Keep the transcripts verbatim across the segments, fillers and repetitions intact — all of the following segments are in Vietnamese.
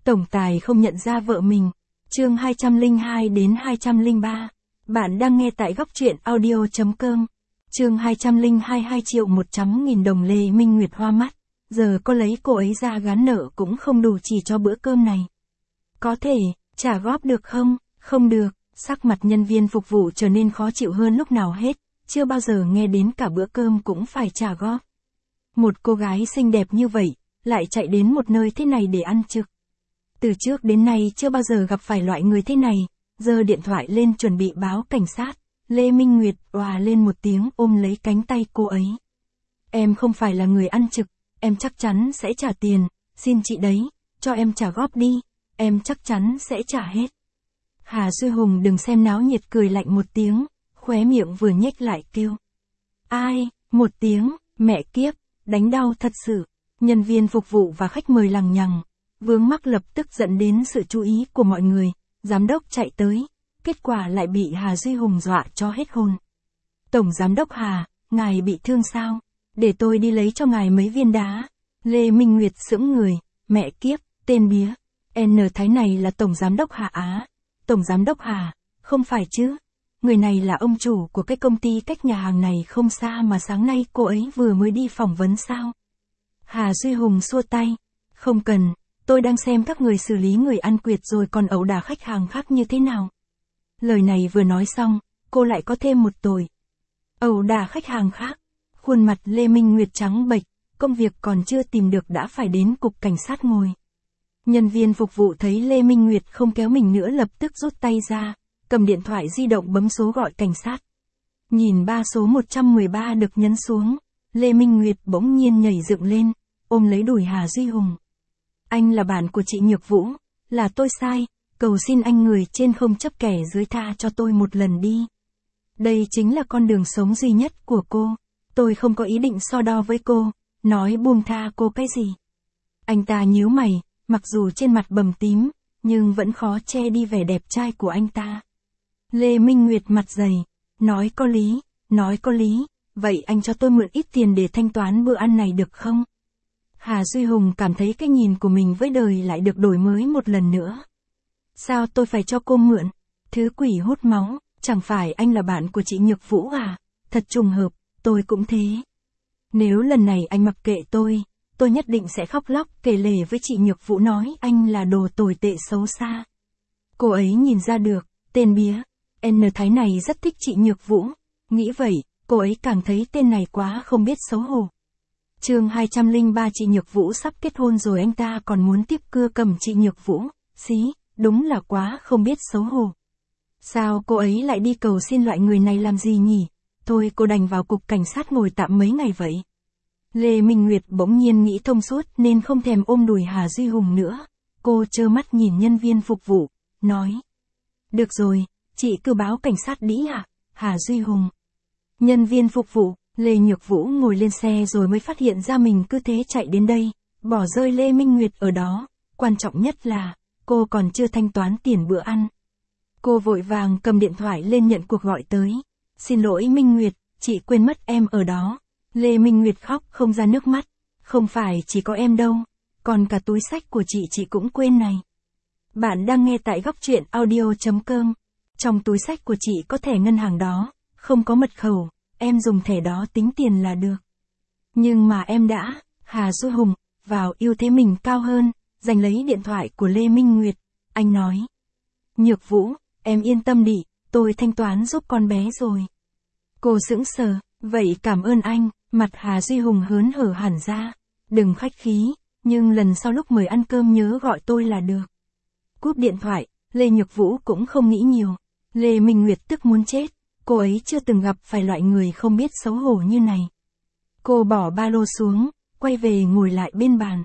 Tổng tài không nhận ra vợ mình. Chương hai trăm lẻ hai đến hai trăm lẻ ba. Bạn đang nghe tại góc truyện audio chấm com. Chương hai trăm lẻ hai hai triệu một trăm nghìn đồng Lê Minh Nguyệt hoa mắt. Giờ có lấy cô ấy ra gán nợ cũng không đủ chỉ cho bữa cơm này. Có thể, trả góp được không? Không được. Sắc mặt nhân viên phục vụ trở nên khó chịu hơn lúc nào hết. Chưa bao giờ nghe đến cả bữa cơm cũng phải trả góp. Một cô gái xinh đẹp như vậy, lại chạy đến một nơi thế này để ăn trực. Từ trước đến nay chưa bao giờ gặp phải loại người thế này, giơ điện thoại lên chuẩn bị báo cảnh sát. Lê Minh Nguyệt òa lên một tiếng ôm lấy cánh tay cô ấy. Em không phải là người ăn trực, em chắc chắn sẽ trả tiền, xin chị đấy, cho em trả góp đi, em chắc chắn sẽ trả hết. Hà Duy Hùng đừng xem náo nhiệt cười lạnh một tiếng, khóe miệng vừa nhếch lại kêu. Ai, một tiếng, mẹ kiếp, đánh đau thật sự. Nhân viên phục vụ và khách mời lằng nhằng, vướng mắc lập tức dẫn đến sự chú ý của mọi người, giám đốc chạy tới, kết quả lại bị Hà Duy Hùng dọa cho hết hồn. Tổng giám đốc Hà, ngài bị thương sao? Để tôi đi lấy cho ngài mấy viên đá. Lê Minh Nguyệt sững người, mẹ kiếp, tên bía. N Thái này là tổng giám đốc Hà á. Tổng giám đốc Hà, không phải chứ? Người này là ông chủ của cái công ty cách nhà hàng này không xa mà sáng nay cô ấy vừa mới đi phỏng vấn sao? Hà Duy Hùng xua tay, không cần, tôi đang xem các người xử lý người ăn quyệt rồi còn ẩu đả khách hàng khác như thế nào. Lời này vừa nói xong, cô lại có thêm một tội. Ẩu đả khách hàng khác, khuôn mặt Lê Minh Nguyệt trắng bệch, công việc còn chưa tìm được đã phải đến cục cảnh sát ngồi. Nhân viên phục vụ thấy Lê Minh Nguyệt không kéo mình nữa lập tức rút tay ra, cầm điện thoại di động bấm số gọi cảnh sát. Nhìn ba số một trăm mười ba được nhấn xuống, Lê Minh Nguyệt bỗng nhiên nhảy dựng lên, ôm lấy đùi Hà Duy Hùng. Anh là bạn của chị Nhược Vũ, là tôi sai, cầu xin anh người trên không chấp kẻ dưới tha cho tôi một lần đi. Đây chính là con đường sống duy nhất của cô, tôi không có ý định so đo với cô, nói buông tha cô cái gì. Anh ta nhíu mày, mặc dù trên mặt bầm tím, nhưng vẫn khó che đi vẻ đẹp trai của anh ta. Lê Minh Nguyệt mặt dày, nói có lý, nói có lý, vậy anh cho tôi mượn ít tiền để thanh toán bữa ăn này được không? Hà Duy Hùng cảm thấy cái nhìn của mình với đời lại được đổi mới một lần nữa. Sao tôi phải cho cô mượn? Thứ quỷ hút máu, chẳng phải anh là bạn của chị Nhược Vũ à? Thật trùng hợp, tôi cũng thế. Nếu lần này anh mặc kệ tôi, tôi nhất định sẽ khóc lóc kể lể với chị Nhược Vũ nói anh là đồ tồi tệ xấu xa. Cô ấy nhìn ra được, tên bía, N Thái này rất thích chị Nhược Vũ. Nghĩ vậy, cô ấy càng thấy tên này quá không biết xấu hổ. Chương hai trăm lẻ ba chị Nhược Vũ sắp kết hôn rồi anh ta còn muốn tiếp cưa cầm chị Nhược Vũ, xí, đúng là quá không biết xấu hổ. Sao cô ấy lại đi cầu xin loại người này làm gì nhỉ? Thôi cô đành vào cục cảnh sát ngồi tạm mấy ngày vậy. Lê Minh Nguyệt bỗng nhiên nghĩ thông suốt nên không thèm ôm đùi Hà Duy Hùng nữa. Cô trơ mắt nhìn nhân viên phục vụ, nói. Được rồi, chị cứ báo cảnh sát đi hả, Hà Duy Hùng. Nhân viên phục vụ, Lê Nhược Vũ ngồi lên xe rồi mới phát hiện ra mình cứ thế chạy đến đây, bỏ rơi Lê Minh Nguyệt ở đó. Quan trọng nhất là, cô còn chưa thanh toán tiền bữa ăn. Cô vội vàng cầm điện thoại lên nhận cuộc gọi tới. Xin lỗi Minh Nguyệt, chị quên mất em ở đó. Lê Minh Nguyệt khóc không ra nước mắt. Không phải chỉ có em đâu, còn cả túi xách của chị chị cũng quên này. Bạn đang nghe tại góc truyện audio chấm com. Trong túi xách của chị có thẻ ngân hàng đó, không có mật khẩu, em dùng thẻ đó tính tiền là được. Nhưng mà em đã, Hà Duy Hùng, vào ưu thế mình cao hơn, giành lấy điện thoại của Lê Minh Nguyệt. Anh nói. Nhược Vũ, em yên tâm đi, tôi thanh toán giúp con bé rồi. Cô sững sờ, vậy cảm ơn anh, mặt Hà Duy Hùng hớn hở hẳn ra. Đừng khách khí, nhưng lần sau lúc mời ăn cơm nhớ gọi tôi là được. Cúp điện thoại, Lê Nhược Vũ cũng không nghĩ nhiều. Lê Minh Nguyệt tức muốn chết, cô ấy chưa từng gặp phải loại người không biết xấu hổ như này. Cô bỏ ba lô xuống, quay về ngồi lại bên bàn.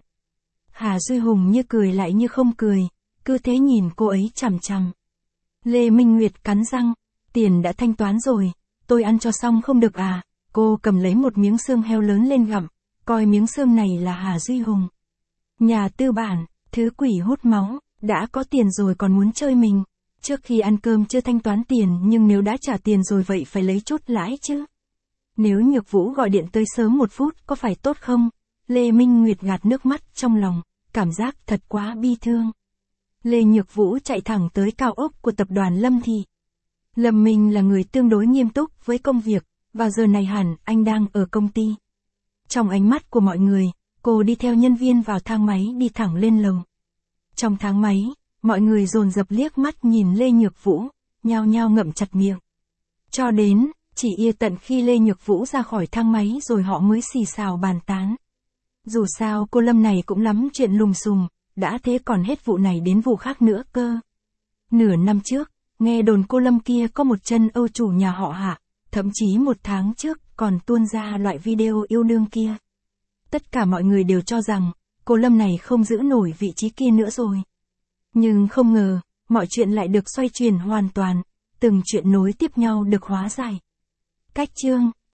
Hà Duy Hùng như cười lại như không cười, cứ thế nhìn cô ấy chằm chằm. Lê Minh Nguyệt cắn răng, tiền đã thanh toán rồi, tôi ăn cho xong không được à? Cô cầm lấy một miếng xương heo lớn lên gặm, coi miếng xương này là Hà Duy Hùng. Nhà tư bản, thứ quỷ hút máu, đã có tiền rồi còn muốn chơi mình. Trước khi ăn cơm chưa thanh toán tiền nhưng nếu đã trả tiền rồi vậy phải lấy chút lãi chứ. Nếu Nhược Vũ gọi điện tới sớm một phút có phải tốt không? Lê Minh Nguyệt gạt nước mắt trong lòng, cảm giác thật quá bi thương. Lê Nhược Vũ chạy thẳng tới cao ốc của tập đoàn Lâm Thị. Lâm Minh là người tương đối nghiêm túc với công việc, vào giờ này hẳn anh đang ở công ty. Trong ánh mắt của mọi người, cô đi theo nhân viên vào thang máy đi thẳng lên lầu. Trong thang máy, mọi người dồn dập liếc mắt nhìn Lê Nhược Vũ, nhao nhao ngậm chặt miệng. Cho đến, chỉ ia tận khi Lê Nhược Vũ ra khỏi thang máy rồi họ mới xì xào bàn tán. Dù sao cô Lâm này cũng lắm chuyện lùm xùm, đã thế còn hết vụ này đến vụ khác nữa cơ. Nửa năm trước, nghe đồn cô Lâm kia có một chân Âu chủ nhà họ Hạ, thậm chí một tháng trước còn tuôn ra loại video yêu đương kia. Tất cả mọi người đều cho rằng, cô Lâm này không giữ nổi vị trí kia nữa rồi. Nhưng không ngờ, mọi chuyện lại được xoay chuyển hoàn toàn, từng chuyện nối tiếp nhau được hóa giải. Cách chương